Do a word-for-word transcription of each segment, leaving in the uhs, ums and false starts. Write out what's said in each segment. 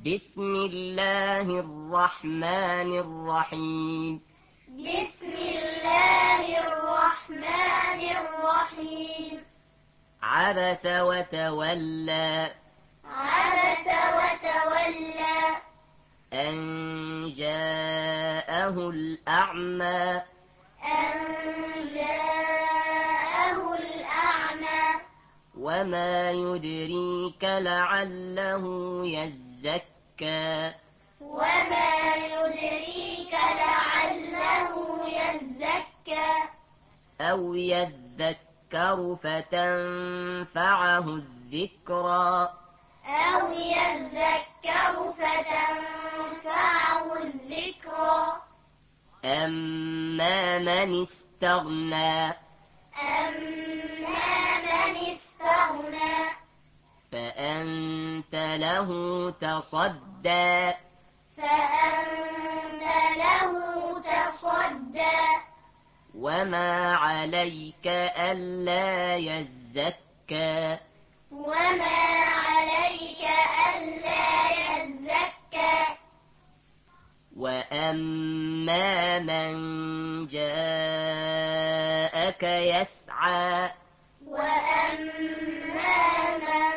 بسم الله الرحمن الرحيم بسم الله الرحمن الرحيم عبس وتولى عبس وتولى أن جاءه الأعمى أن جاءه الأعمى وما يدريك لعله يزكى وما يدريك لعله يزكى أو يذكر فتنفعه الذكرى أو يذكر فتنفعه الذكرى أما من استغنى أما من استغنى فأنت له تصدى فأنت له تصدى وما عليك ألا يزكى وما عليك ألا يزكى وأما من جاءك يسعى وأما من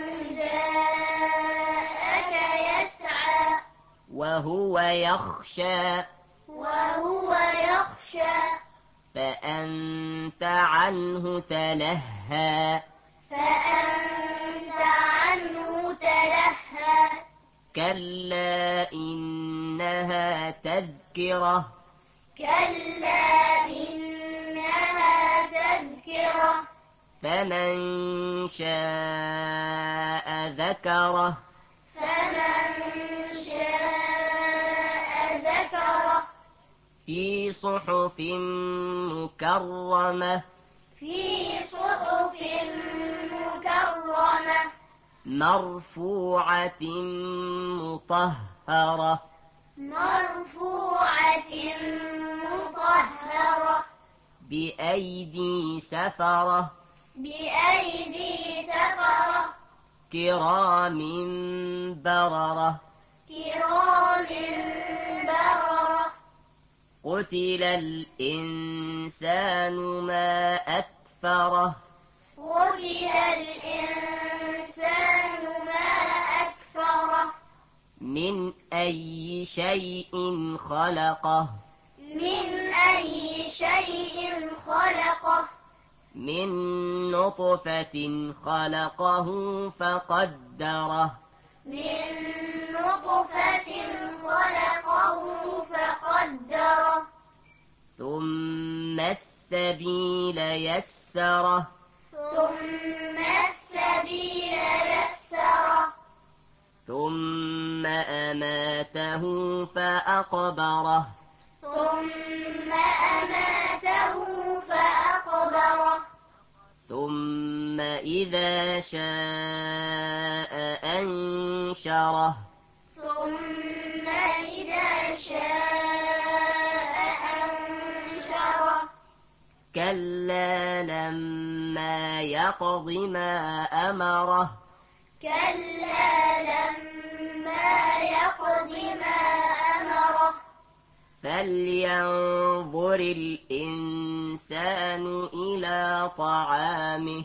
جاءك يسعى وهو يخشى وهو يخشى فأنت عنه تلهى فأنت عنه تلهى كلا إنها تذكرة كلا إنها تذكرة فمن شاء ذكره فمن شاء ذكره في صحف مكرمة في صحف مكرمة مرفوعة مطهرة مرفوعة مطهرة بأيدي سفرة بأيدي سفرة كرام بررة كرام بررة قتل الإنسان ما أكفره قتل الإنسان ما أكفره من أي شيء خلقه من أي شيء خلقه من نطفة خلقه فقدره من نطفة خلقه فقدره ثم السبيل يسره ثم السبيل يسره ثم أماته فأقبره ثم أماته فأقبره ثم إذا شاء أنشره ثم إذا شاء أنشره كلا لما يقض ما أمره كلا لما يقض ما أمره فلينظر الإنسان إلى طعامه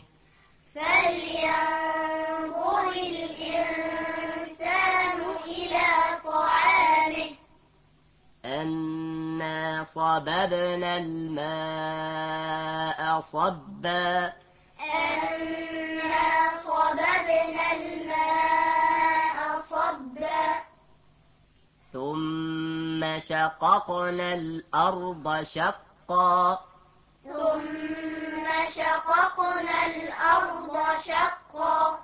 فلينظر الإنسان إلى طعامه أنا صببنا الماء صبا أنا صببنا الماء صبا ثم شققنا الأرض شقا ثم شققنا الأرض شقا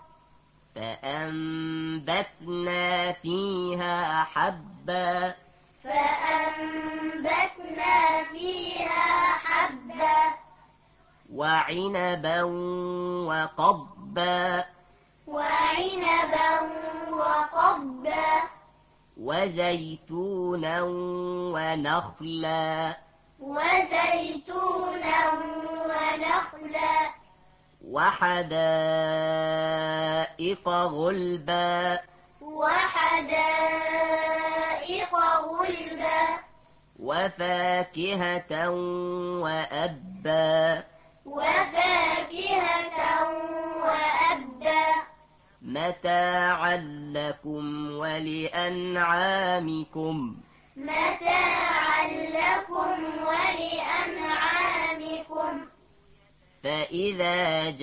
فأنبتنا فيها حبا فأنبتنا فيها حبا وعنبا وقضبا وعنبا وقضبا وزيتونا ونخلا وزيتونا ونخلا وحدائق غلبا وحدائق وفاكهة وأبا وفاكهة وأبا متاعا لكم ولأنعامكم متاعا لكم ولأنعامكم فإذا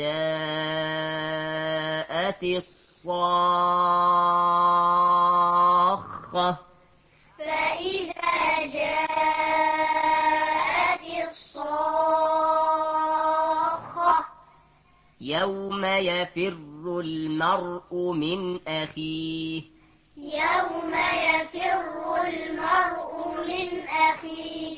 جاءت الصاخة فإذا جاءت الصاخة يوم يفر المرء من أخيه يوم يفر المرء من أخيه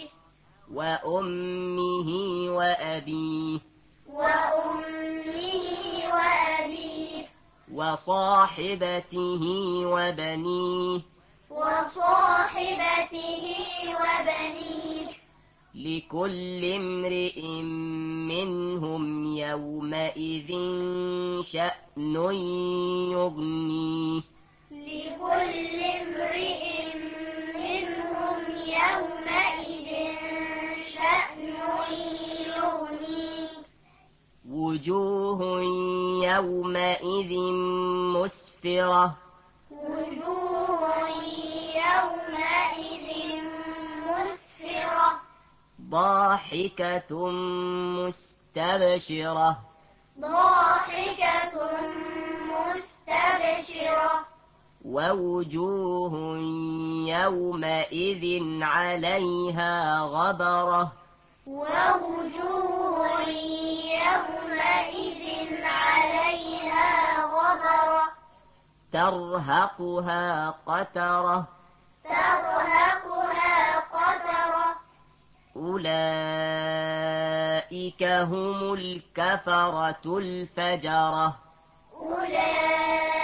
وأمه وأبيه وأمه وأبيه وصاحبته وبنيه وصاحبته وبنيه لكل امرئ منهم يومئذ شأن يغنيه لكل امرئ منهم يومئذ شأن يغنيه وجوه يومئذ مسفرة وجوه يومئذ مسفرة ضاحكة مستبشرة ضاحكة مستبشرة ووجوه يومئذ عليها غبرة ووجوه يومئذ عليها غبرة ترهقها قترة ترهقها قترة أولئك هم الكفرة الفجرة أولئك